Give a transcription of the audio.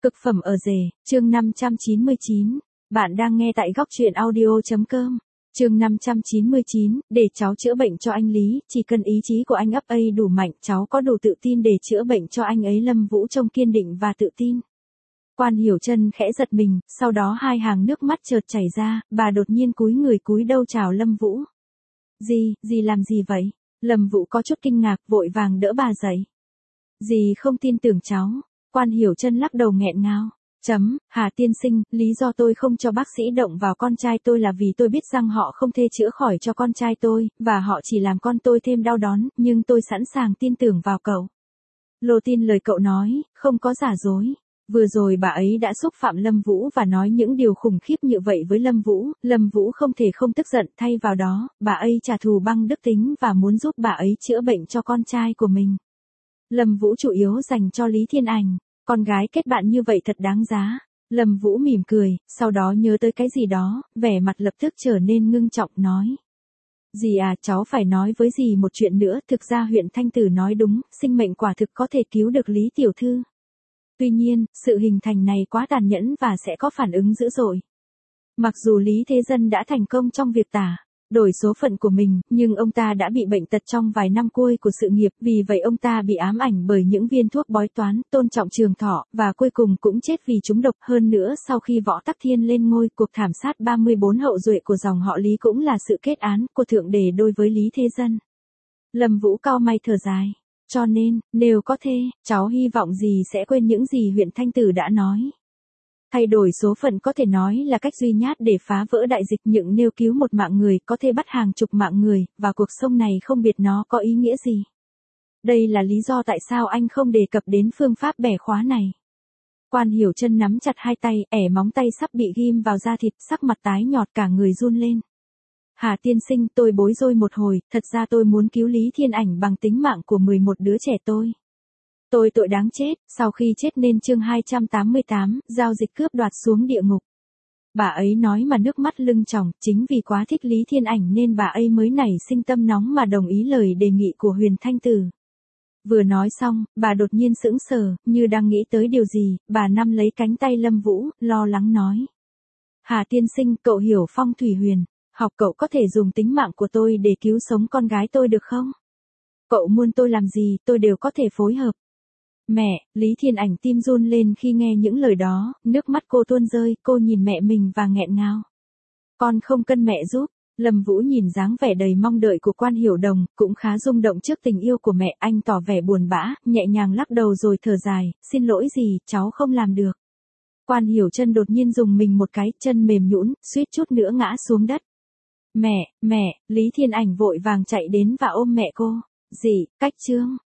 Cực phẩm ở rể, chương 599. Bạn đang nghe tại góc truyện audio.com. Chương 599, để cháu chữa bệnh cho anh Lý, chỉ cần ý chí của anh ấp ấy đủ mạnh, cháu có đủ tự tin để chữa bệnh cho anh ấy. Lâm Vũ trông kiên định và tự tin. Quan Hiểu Trân khẽ giật mình, sau đó hai hàng nước mắt chợt chảy ra, bà đột nhiên cúi người cúi đầu chào Lâm Vũ. Dì làm gì vậy? Lâm Vũ có chút kinh ngạc, vội vàng đỡ bà dậy. Dì không tin tưởng cháu. Quan Hiểu Trân lắc đầu nghẹn ngào. Hà tiên sinh, lý do tôi không cho bác sĩ động vào con trai tôi là vì tôi biết rằng họ không thể chữa khỏi cho con trai tôi, và họ chỉ làm con tôi thêm đau đớn, nhưng tôi sẵn sàng tin tưởng vào cậu. Lô tin lời cậu nói, không có giả dối. Vừa rồi bà ấy đã xúc phạm Lâm Vũ và nói những điều khủng khiếp như vậy với Lâm Vũ không thể không tức giận, thay vào đó, bà ấy trả thù bằng đức tính và muốn giúp bà ấy chữa bệnh cho con trai của mình. Lâm Vũ chủ yếu dành cho Lý Thiên Ảnh. Con gái kết bạn như vậy thật đáng giá. Lâm Vũ mỉm cười, sau đó nhớ tới cái gì đó, vẻ mặt lập tức trở nên ngưng trọng nói. Dì à, cháu phải nói với dì một chuyện nữa, thực ra huyện Thanh Tử nói đúng, sinh mệnh quả thực có thể cứu được Lý tiểu thư. Tuy nhiên, sự hình thành này quá tàn nhẫn và sẽ có phản ứng dữ dội. Mặc dù Lý Thế Dân đã thành công trong việc đổi số phận của mình, nhưng ông ta đã bị bệnh tật trong vài năm cuối của sự nghiệp, vì vậy ông ta bị ám ảnh bởi những viên thuốc bói toán, tôn trọng trường thọ, và cuối cùng cũng chết vì trúng độc. Hơn nữa sau khi Võ Tắc Thiên lên ngôi, cuộc thảm sát 34 hậu duệ của dòng họ Lý cũng là sự kết án của Thượng Đế đối với Lý Thế Dân. Lâm Vũ cau mày thở dài. Cho nên, nếu có thể, cháu hy vọng dì sẽ quên những gì huyện Thanh Tử đã nói. Thay đổi số phận có thể nói là cách duy nhất để phá vỡ đại dịch, nhưng nếu cứu một mạng người có thể bắt hàng chục mạng người, và cuộc sống này không biết nó có ý nghĩa gì. Đây là lý do tại sao anh không đề cập đến phương pháp bẻ khóa này. Quan Hiểu Trân nắm chặt hai tay, móng tay sắp bị ghim vào da thịt, sắc mặt tái nhợt, cả người run lên. Hà tiên sinh, tôi bối rối một hồi, thật ra tôi muốn cứu Lý Thiên Ảnh bằng tính mạng của 11 đứa trẻ tôi. Tôi tội đáng chết, sau khi chết nên chương 288, giao dịch cướp đoạt xuống địa ngục. Bà ấy nói mà nước mắt lưng tròng, chính vì quá thích Lý Thiên Ảnh nên bà ấy mới nảy sinh tâm nóng mà đồng ý lời đề nghị của Huyền Thanh Tử. Vừa nói xong, bà đột nhiên sững sờ, như đang nghĩ tới điều gì, bà nắm lấy cánh tay Lâm Vũ, lo lắng nói. Hà tiên sinh, cậu hiểu phong thủy huyền, học cậu có thể dùng tính mạng của tôi để cứu sống con gái tôi được không? Cậu muốn tôi làm gì, tôi đều có thể phối hợp. Mẹ, Lý Thiên Ảnh tim run lên khi nghe những lời đó, nước mắt cô tuôn rơi, cô nhìn mẹ mình và nghẹn ngào. Con không cần mẹ giúp. Lâm Vũ nhìn dáng vẻ đầy mong đợi của Quan Hiểu Đồng, cũng khá rung động trước tình yêu của mẹ, anh tỏ vẻ buồn bã, nhẹ nhàng lắc đầu rồi thở dài, xin lỗi dì, cháu không làm được. Quan Hiểu Trân đột nhiên dùng mình một cái, chân mềm nhũn, suýt chút nữa ngã xuống đất. Mẹ, Lý Thiên Ảnh vội vàng chạy đến và ôm mẹ cô. Dì, cách chương.